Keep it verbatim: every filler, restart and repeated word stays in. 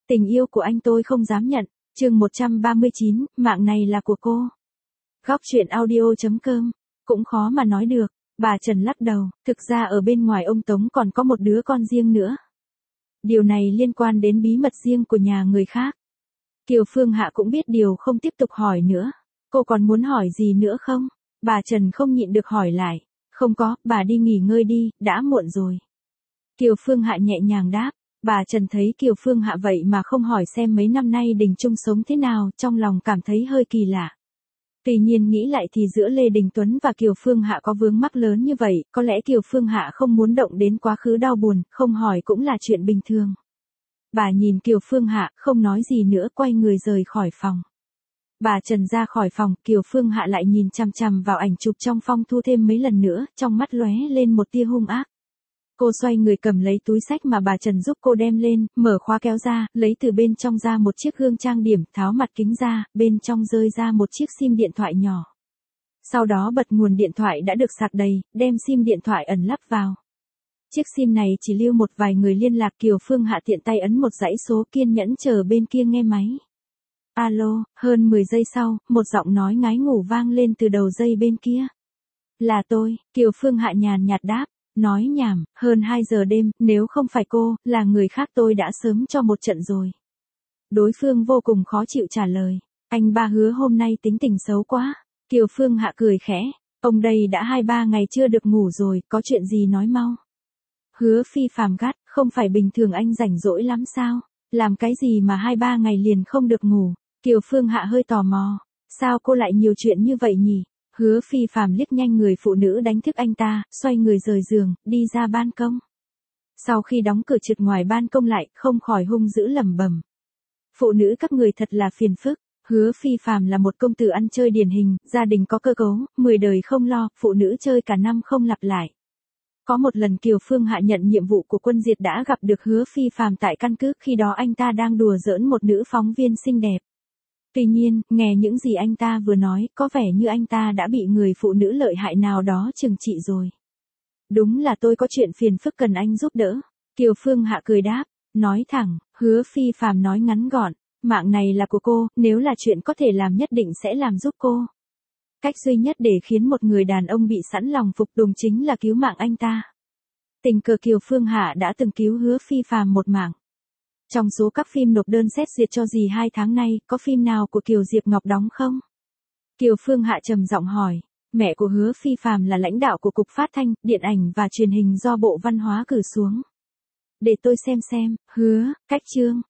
Tình yêu của anh tôi không dám nhận. Chương một trăm ba mươi chín, mạng này là của cô. Góc truyện audio chấm com. Cũng khó mà nói được, bà Trần lắc đầu, thực ra ở bên ngoài ông Tống còn có một đứa con riêng nữa. Điều này liên quan đến bí mật riêng của nhà người khác. Kiều Phương Hạ cũng biết điều không tiếp tục hỏi nữa. Cô còn muốn hỏi gì nữa không? Bà Trần không nhịn được hỏi lại. Không có, bà đi nghỉ ngơi đi, đã muộn rồi. Kiều Phương Hạ nhẹ nhàng đáp. Bà Trần thấy Kiều Phương Hạ vậy mà không hỏi xem mấy năm nay Đình chung sống thế nào, trong lòng cảm thấy hơi kỳ lạ. Tuy nhiên nghĩ lại thì giữa Lê Đình Tuấn và Kiều Phương Hạ có vướng mắc lớn như vậy, có lẽ Kiều Phương Hạ không muốn động đến quá khứ đau buồn, không hỏi cũng là chuyện bình thường. Bà nhìn Kiều Phương Hạ, không nói gì nữa, quay người rời khỏi phòng. Bà Trần ra khỏi phòng, Kiều Phương Hạ lại nhìn chằm chằm vào ảnh chụp trong phong thu thêm mấy lần nữa, trong mắt lóe lên một tia hung ác. Cô xoay người cầm lấy túi xách mà bà Trần giúp cô đem lên, mở khóa kéo ra, lấy từ bên trong ra một chiếc gương trang điểm, tháo mặt kính ra, bên trong rơi ra một chiếc sim điện thoại nhỏ. Sau đó bật nguồn điện thoại đã được sạc đầy, đem sim điện thoại ẩn lắp vào. Chiếc sim này chỉ lưu một vài người liên lạc. Kiều Phương Hạ tiện tay ấn một dãy số, kiên nhẫn chờ bên kia nghe máy. Alo, hơn mười giây sau, một giọng nói ngái ngủ vang lên từ đầu dây bên kia. Là tôi, Kiều Phương Hạ nhàn nhạt đáp. Nói nhảm, hơn hai giờ đêm, nếu không phải cô, là người khác tôi đã sớm cho một trận rồi. Đối phương vô cùng khó chịu trả lời. Anh ba Hứa hôm nay tính tình xấu quá. Kiều Phương Hạ cười khẽ. Ông đây đã hai ba ngày chưa được ngủ rồi, có chuyện gì nói mau. Hứa Phi Phàm gắt, không phải bình thường anh rảnh rỗi lắm sao? Làm cái gì mà hai ba ngày liền không được ngủ? Kiều Phương Hạ hơi tò mò. Sao cô lại nhiều chuyện như vậy nhỉ? Hứa Phi Phàm liếc nhanh người phụ nữ đánh thức anh ta, xoay người rời giường, đi ra ban công. Sau khi đóng cửa trượt ngoài ban công lại, không khỏi hung dữ lẩm bẩm. Phụ nữ các người thật là phiền phức. Hứa Phi Phàm là một công tử ăn chơi điển hình, gia đình có cơ cấu, mười đời không lo, phụ nữ chơi cả năm không lặp lại. Có một lần Kiều Phương Hạ nhận nhiệm vụ của quân diệt đã gặp được Hứa Phi Phàm tại căn cứ, khi đó anh ta đang đùa giỡn một nữ phóng viên xinh đẹp. Tuy nhiên, nghe những gì anh ta vừa nói, có vẻ như anh ta đã bị người phụ nữ lợi hại nào đó trừng trị rồi. Đúng là tôi có chuyện phiền phức cần anh giúp đỡ. Kiều Phương Hạ cười đáp, nói thẳng. Hứa Phi Phàm nói ngắn gọn, mạng này là của cô, nếu là chuyện có thể làm nhất định sẽ làm giúp cô. Cách duy nhất để khiến một người đàn ông bị sẵn lòng phục tùng chính là cứu mạng anh ta. Tình cờ Kiều Phương Hạ đã từng cứu Hứa Phi Phàm một mạng. Trong số các phim nộp đơn xét duyệt cho dì hai tháng nay, có phim nào của Kiều Diệp Ngọc đóng không? Kiều Phương Hạ trầm giọng hỏi. Mẹ của Hứa Phi Phàm là lãnh đạo của Cục Phát thanh, Điện ảnh và Truyền hình do Bộ Văn hóa cử xuống. Để tôi xem xem. Hứa, cách chương.